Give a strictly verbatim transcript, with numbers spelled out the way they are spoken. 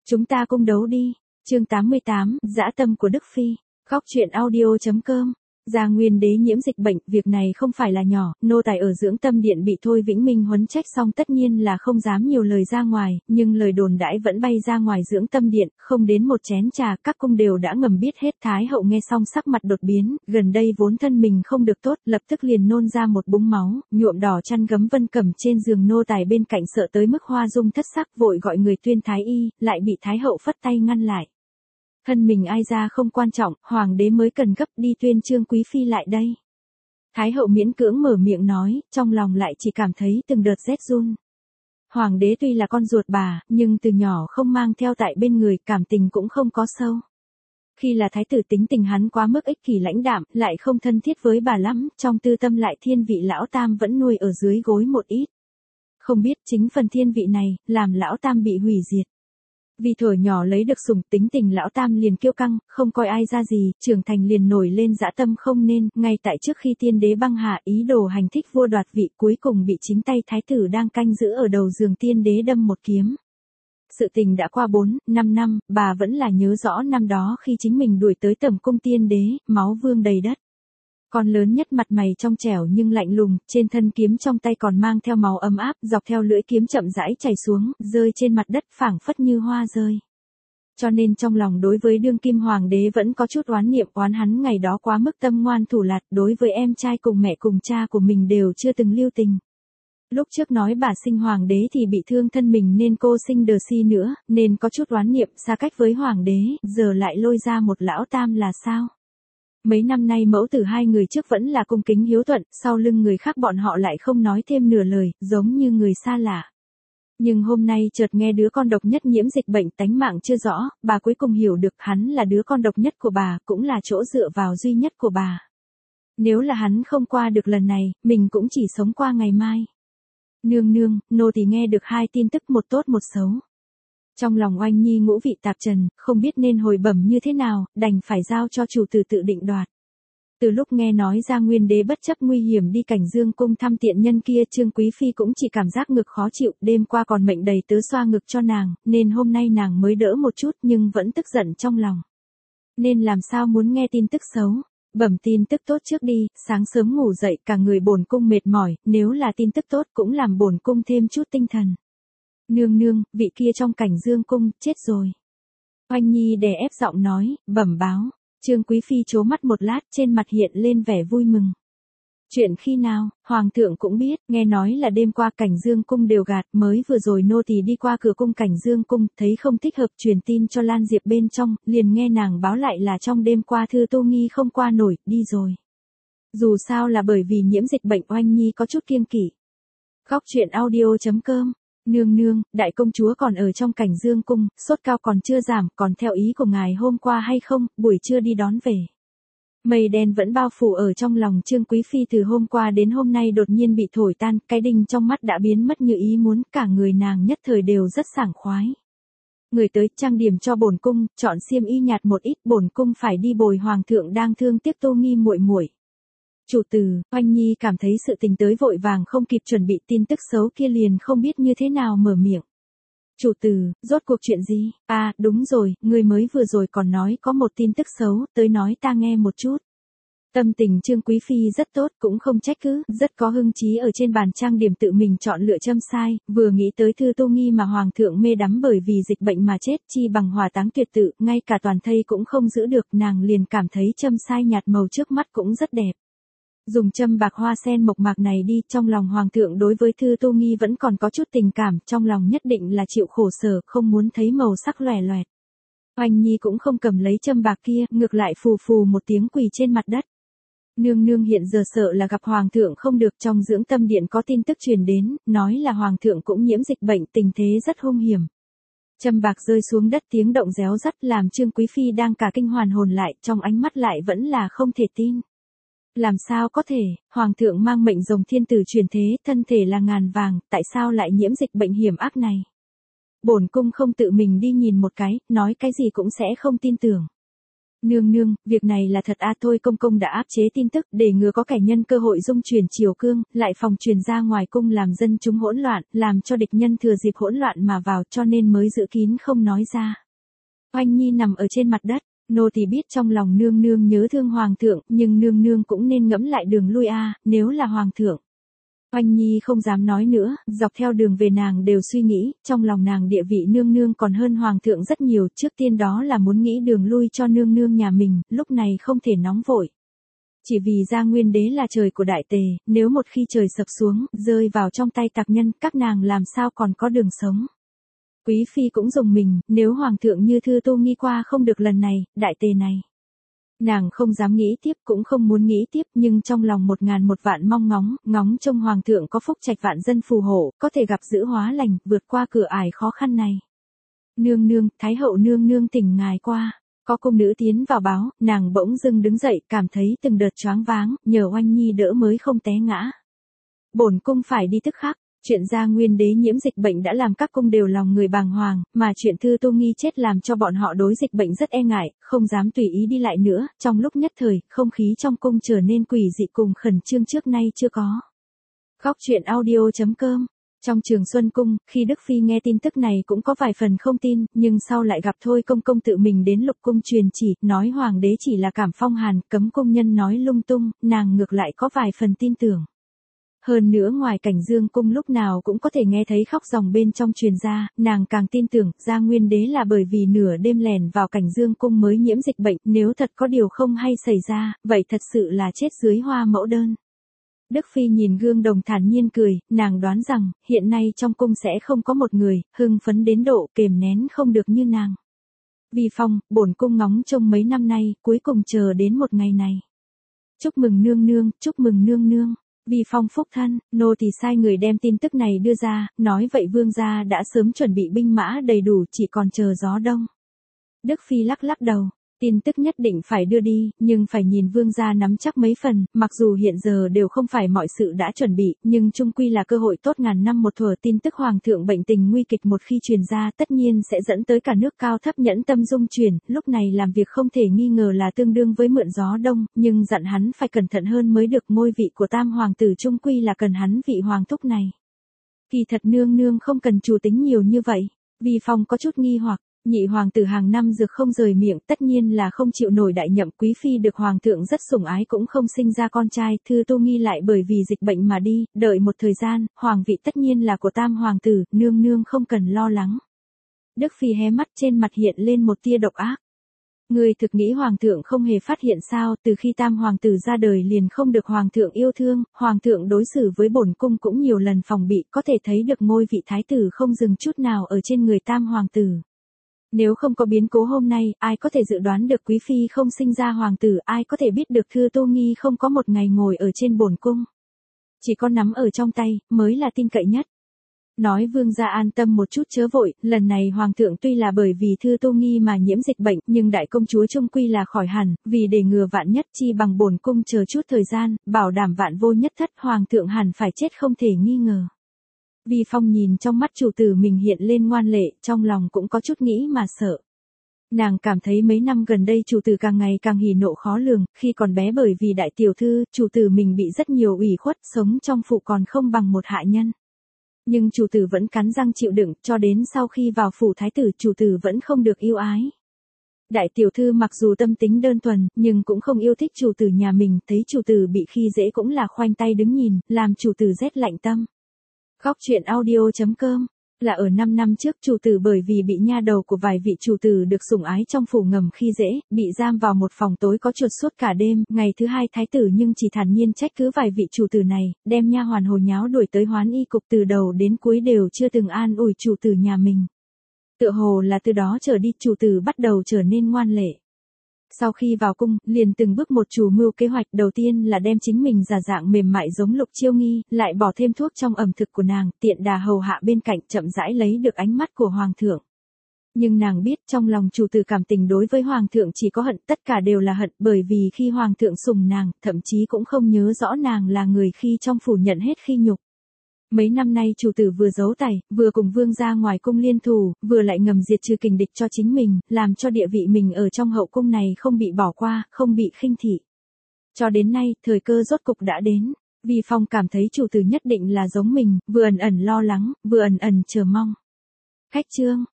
Chúng ta cung đấu đi. Chương tám mươi tám, dã tâm của Đức Phi. Khóc chuyện audio.com. Gia Nguyên đế nhiễm dịch bệnh, việc này không phải là nhỏ, nô tài ở dưỡng tâm điện bị Thôi Vĩnh Minh huấn trách xong tất nhiên là không dám nhiều lời ra ngoài, nhưng lời đồn đãi vẫn bay ra ngoài dưỡng tâm điện, không đến một chén trà, các cung đều đã ngầm biết hết. Thái hậu nghe xong sắc mặt đột biến, gần đây vốn thân mình không được tốt, lập tức liền nôn ra một búng máu, nhuộm đỏ chăn gấm Vân Cẩm trên giường. Nô tài bên cạnh sợ tới mức hoa dung thất sắc, vội gọi người tuyên thái y, lại bị Thái hậu phất tay ngăn lại. Thân mình ai ra không quan trọng, hoàng đế mới cần gấp, đi tuyên Trương Quý Phi lại đây. Thái hậu miễn cưỡng mở miệng nói, trong lòng lại chỉ cảm thấy từng đợt rét run. Hoàng đế tuy là con ruột bà, nhưng từ nhỏ không mang theo tại bên người, cảm tình cũng không có sâu. Khi là thái tử tính tình hắn quá mức ích kỷ lãnh đạm, lại không thân thiết với bà lắm, trong tư tâm lại thiên vị lão tam vẫn nuôi ở dưới gối một ít. Không biết chính phần thiên vị này, làm lão tam bị hủy diệt. Vì thuở nhỏ lấy được sủng, tính tình lão tam liền kiêu căng, không coi ai ra gì, trưởng thành liền nổi lên dã tâm không nên, ngay tại trước khi tiên đế băng hà ý đồ hành thích vua đoạt vị, cuối cùng bị chính tay thái tử đang canh giữ ở đầu giường tiên đế đâm một kiếm. Sự tình đã qua bốn, năm năm, bà vẫn là nhớ rõ năm đó khi chính mình đuổi tới tẩm cung tiên đế, máu vương đầy đất. Con lớn nhất mặt mày trong trẻo nhưng lạnh lùng, trên thân kiếm trong tay còn mang theo máu ấm áp, dọc theo lưỡi kiếm chậm rãi chảy xuống, rơi trên mặt đất phảng phất như hoa rơi. Cho nên trong lòng đối với đương kim hoàng đế vẫn có chút oán niệm, oán hắn ngày đó quá mức tâm ngoan thủ lạt, đối với em trai cùng mẹ cùng cha của mình đều chưa từng lưu tình. Lúc trước nói bà sinh hoàng đế thì bị thương thân mình nên cô sinh đờ si nữa, nên có chút oán niệm xa cách với hoàng đế, giờ lại lôi ra một lão tam là sao? Mấy năm nay mẫu tử hai người trước vẫn là cung kính hiếu thuận, sau lưng người khác bọn họ lại không nói thêm nửa lời, giống như người xa lạ. Nhưng hôm nay chợt nghe đứa con độc nhất nhiễm dịch bệnh, tánh mạng chưa rõ, bà cuối cùng hiểu được hắn là đứa con độc nhất của bà, cũng là chỗ dựa vào duy nhất của bà. Nếu là hắn không qua được lần này, mình cũng chỉ sống qua ngày mai. Nương nương, nô tỳ nghe được hai tin tức, một tốt một xấu. Trong lòng Oanh Nhi ngũ vị tạp trần, không biết nên hồi bẩm như thế nào, đành phải giao cho chủ tử tự định đoạt. Từ lúc nghe nói Gia Nguyên đế bất chấp nguy hiểm đi Cảnh Dương cung thăm tiện nhân kia, Trương Quý Phi cũng chỉ cảm giác ngực khó chịu, đêm qua còn mệnh đầy tớ xoa ngực cho nàng, nên hôm nay nàng mới đỡ một chút nhưng vẫn tức giận trong lòng. Nên làm sao muốn nghe tin tức xấu? Bẩm tin tức tốt trước đi, sáng sớm ngủ dậy cả người bổn cung mệt mỏi, nếu là tin tức tốt cũng làm bổn cung thêm chút tinh thần. Nương nương, vị kia trong Cảnh Dương cung, chết rồi. Oanh Nhi đè ép giọng nói, bẩm báo. Trương Quý Phi trố mắt một lát, trên mặt hiện lên vẻ vui mừng. Chuyện khi nào, Hoàng thượng cũng biết, nghe nói là đêm qua Cảnh Dương cung đều gạt, mới vừa rồi nô tỳ đi qua cửa cung Cảnh Dương cung, thấy không thích hợp truyền tin cho Lan Diệp bên trong, liền nghe nàng báo lại là trong đêm qua Thư Tô Nghi không qua nổi, đi rồi. Dù sao là bởi vì nhiễm dịch bệnh. Oanh Nhi có chút kiêng kỵ. Khóc chuyện audio.com. Nương nương, đại công chúa còn ở trong Cảnh Dương cung, sốt cao còn chưa giảm, còn theo ý của ngài hôm qua hay không, buổi trưa đi đón về. Mây đen vẫn bao phủ ở trong lòng Trương Quý Phi, từ hôm qua đến hôm nay đột nhiên bị thổi tan, cái đinh trong mắt đã biến mất như ý muốn, cả người nàng nhất thời đều rất sảng khoái. Người tới trang điểm cho bổn cung, chọn xiêm y nhạt một ít, bổn cung phải đi bồi hoàng thượng đang thương tiếc Tô Nghi muội muội. Chủ tử, Oanh Nhi cảm thấy sự tình tới vội vàng không kịp chuẩn bị, tin tức xấu kia liền không biết như thế nào mở miệng. Chủ tử, rốt cuộc chuyện gì? À, đúng rồi, người mới vừa rồi còn nói có một tin tức xấu, tới nói ta nghe một chút. Tâm tình Trương Quý Phi rất tốt, cũng không trách cứ, rất có hưng trí ở trên bàn trang điểm tự mình chọn lựa châm sai, vừa nghĩ tới Thư Tô Nghi mà hoàng thượng mê đắm bởi vì dịch bệnh mà chết, chi bằng hỏa táng tuyệt tự, ngay cả toàn thây cũng không giữ được, nàng liền cảm thấy châm sai nhạt màu trước mắt cũng rất đẹp. Dùng châm bạc hoa sen mộc mạc này đi, trong lòng hoàng thượng đối với Thư Tô Nghi vẫn còn có chút tình cảm, trong lòng nhất định là chịu khổ sở, không muốn thấy màu sắc lòe loẹt. Oanh Nhi cũng không cầm lấy châm bạc kia, ngược lại phù phù một tiếng quỳ trên mặt đất. Nương nương hiện giờ sợ là gặp hoàng thượng không được, trong dưỡng tâm điện có tin tức truyền đến, nói là hoàng thượng cũng nhiễm dịch bệnh, tình thế rất hung hiểm. Châm bạc rơi xuống đất tiếng động réo rắt làm Trương Quý Phi đang cả kinh hoàn hồn lại, trong ánh mắt lại vẫn là không thể tin. Làm sao có thể, hoàng thượng mang mệnh rồng thiên tử truyền thế, thân thể là ngàn vàng, tại sao lại nhiễm dịch bệnh hiểm ác này? Bổn cung không tự mình đi nhìn một cái, nói cái gì cũng sẽ không tin tưởng. Nương nương, việc này là thật a thôi công công đã áp chế tin tức để ngừa có kẻ nhân cơ hội dung chuyển triều cương, lại phòng truyền ra ngoài cung làm dân chúng hỗn loạn, làm cho địch nhân thừa dịp hỗn loạn mà vào cho nên mới giữ kín không nói ra. Oanh Nhi nằm ở trên mặt đất, nô tỳ biết trong lòng nương nương nhớ thương hoàng thượng, nhưng nương nương cũng nên ngẫm lại đường lui a, nếu là hoàng thượng. Oanh Nhi không dám nói nữa, dọc theo đường về nàng đều suy nghĩ, trong lòng nàng địa vị nương nương còn hơn hoàng thượng rất nhiều, trước tiên đó là muốn nghĩ đường lui cho nương nương nhà mình, lúc này không thể nóng vội. Chỉ vì Gia Nguyên Đế là trời của đại tề, nếu một khi trời sập xuống, rơi vào trong tay tặc nhân, các nàng làm sao còn có đường sống. Quý phi cũng dùng mình, nếu hoàng thượng như Thư Tô Nghi qua không được lần này, đại tề này. Nàng không dám nghĩ tiếp cũng không muốn nghĩ tiếp nhưng trong lòng một ngàn một vạn mong ngóng, ngóng trông hoàng thượng có phúc trạch vạn dân phù hộ, có thể gặp giữ hóa lành, vượt qua cửa ải khó khăn này. Nương nương, Thái hậu nương nương tỉnh ngài qua. Có cung nữ tiến vào báo, nàng bỗng dưng đứng dậy, cảm thấy từng đợt choáng váng, nhờ Oanh Nhi đỡ mới không té ngã. Bổn cung phải đi tức khắc. Chuyện Gia Nguyên Đế nhiễm dịch bệnh đã làm các cung đều lòng người bàng hoàng, mà chuyện Thư Tô Nghi chết làm cho bọn họ đối dịch bệnh rất e ngại, không dám tùy ý đi lại nữa, trong lúc nhất thời, không khí trong cung trở nên quỷ dị cùng khẩn trương trước nay chưa có. Góc truyện audio chấm com. Trong Trường Xuân Cung, khi Đức Phi nghe tin tức này cũng có vài phần không tin, nhưng sau lại gặp Thôi Công Công tự mình đến Lục Cung truyền chỉ, nói Hoàng đế chỉ là cảm phong hàn, cấm công nhân nói lung tung, nàng ngược lại có vài phần tin tưởng. Hơn nữa ngoài Cảnh Dương Cung lúc nào cũng có thể nghe thấy khóc ròng bên trong truyền ra, nàng càng tin tưởng Gia Nguyên Đế là bởi vì nửa đêm lèn vào Cảnh Dương Cung mới nhiễm dịch bệnh, nếu thật có điều không hay xảy ra, vậy thật sự là chết dưới hoa mẫu đơn. Đức Phi nhìn gương đồng thản nhiên cười, nàng đoán rằng, hiện nay trong cung sẽ không có một người, hưng phấn đến độ kềm nén không được như nàng. Vi Phong, bổn cung ngóng trông mấy năm nay, cuối cùng chờ đến một ngày này. Chúc mừng nương nương, chúc mừng nương nương. Vi Phong phúc thân, nô thì sai người đem tin tức này đưa ra, nói vậy vương gia đã sớm chuẩn bị binh mã đầy đủ chỉ còn chờ gió đông. Đức Phi lắc lắc đầu, tin tức nhất định phải đưa đi, nhưng phải nhìn vương gia nắm chắc mấy phần, mặc dù hiện giờ đều không phải mọi sự đã chuẩn bị, nhưng chung quy là cơ hội tốt ngàn năm một thuở. Tin tức hoàng thượng bệnh tình nguy kịch một khi truyền ra tất nhiên sẽ dẫn tới cả nước cao thấp nhẫn tâm dung chuyển, lúc này làm việc không thể nghi ngờ là tương đương với mượn gió đông, nhưng dặn hắn phải cẩn thận hơn mới được, ngôi vị của tam hoàng tử chung quy là cần hắn vị hoàng thúc này. Kỳ thật nương nương không cần chủ tính nhiều như vậy, Vi Phong có chút nghi hoặc. Nhị hoàng tử hàng năm dược không rời miệng, tất nhiên là không chịu nổi đại nhậm. Quý phi được hoàng thượng rất sủng ái cũng không sinh ra con trai, Thư Tô Nghi lại bởi vì dịch bệnh mà đi, đợi một thời gian, hoàng vị tất nhiên là của tam hoàng tử, nương nương không cần lo lắng. Đức Phi hé mắt, trên mặt hiện lên một tia độc ác. Người thực nghĩ hoàng thượng không hề phát hiện sao, từ khi tam hoàng tử ra đời liền không được hoàng thượng yêu thương, hoàng thượng đối xử với bổn cung cũng nhiều lần phòng bị, có thể thấy được ngôi vị thái tử không dừng chút nào ở trên người tam hoàng tử. Nếu không có biến cố hôm nay, ai có thể dự đoán được quý phi không sinh ra hoàng tử, ai có thể biết được Thư Tô Nghi không có một ngày ngồi ở trên bổn cung. Chỉ có nắm ở trong tay, mới là tin cậy nhất. Nói vương gia an tâm một chút chớ vội, lần này hoàng thượng tuy là bởi vì Thư Tô Nghi mà nhiễm dịch bệnh, nhưng đại công chúa chung quy là khỏi hẳn, vì để ngừa vạn nhất chi bằng bổn cung chờ chút thời gian, bảo đảm vạn vô nhất thất, hoàng thượng hẳn phải chết không thể nghi ngờ. Vi Phong nhìn trong mắt chủ tử mình hiện lên ngoan lệ, trong lòng cũng có chút nghĩ mà sợ. Nàng cảm thấy mấy năm gần đây chủ tử càng ngày càng hỉ nộ khó lường, khi còn bé bởi vì đại tiểu thư, chủ tử mình bị rất nhiều ủy khuất, sống trong phủ còn không bằng một hạ nhân. Nhưng chủ tử vẫn cắn răng chịu đựng, cho đến sau khi vào phủ thái tử chủ tử vẫn không được yêu ái. Đại tiểu thư mặc dù tâm tính đơn thuần, nhưng cũng không yêu thích chủ tử nhà mình, thấy chủ tử bị khi dễ cũng là khoanh tay đứng nhìn, làm chủ tử rét lạnh tâm. Góc truyện audio chấm com. Là ở năm năm trước chủ tử bởi vì bị nha đầu của vài vị chủ tử được sủng ái trong phủ ngầm khi dễ, bị giam vào một phòng tối có chuột suốt cả đêm, ngày thứ hai thái tử nhưng chỉ thản nhiên trách cứ vài vị chủ tử này, đem nha hoàn hồ nháo đuổi tới hoán y cục, từ đầu đến cuối đều chưa từng an ủi chủ tử nhà mình. Tựa hồ là từ đó trở đi chủ tử bắt đầu trở nên ngoan lệ. Sau khi vào cung, liền từng bước một chủ mưu kế hoạch, đầu tiên là đem chính mình giả dạng mềm mại giống Lục Chiêu Nghi, lại bỏ thêm thuốc trong ẩm thực của nàng, tiện đà hầu hạ bên cạnh, chậm rãi lấy được ánh mắt của hoàng thượng. Nhưng nàng biết trong lòng chủ tử cảm tình đối với hoàng thượng chỉ có hận, tất cả đều là hận, bởi vì khi hoàng thượng sủng nàng, thậm chí cũng không nhớ rõ nàng là người khi trong phủ nhận hết khi nhục. Mấy năm nay chủ tử vừa giấu tẩy, vừa cùng vương gia ngoài cung liên thủ, vừa lại ngầm diệt trừ kình địch cho chính mình, làm cho địa vị mình ở trong hậu cung này không bị bỏ qua, không bị khinh thị. Cho đến nay, thời cơ rốt cục đã đến. Vi Phong cảm thấy chủ tử nhất định là giống mình, vừa ẩn ẩn lo lắng, vừa ẩn ẩn chờ mong. Khách trương,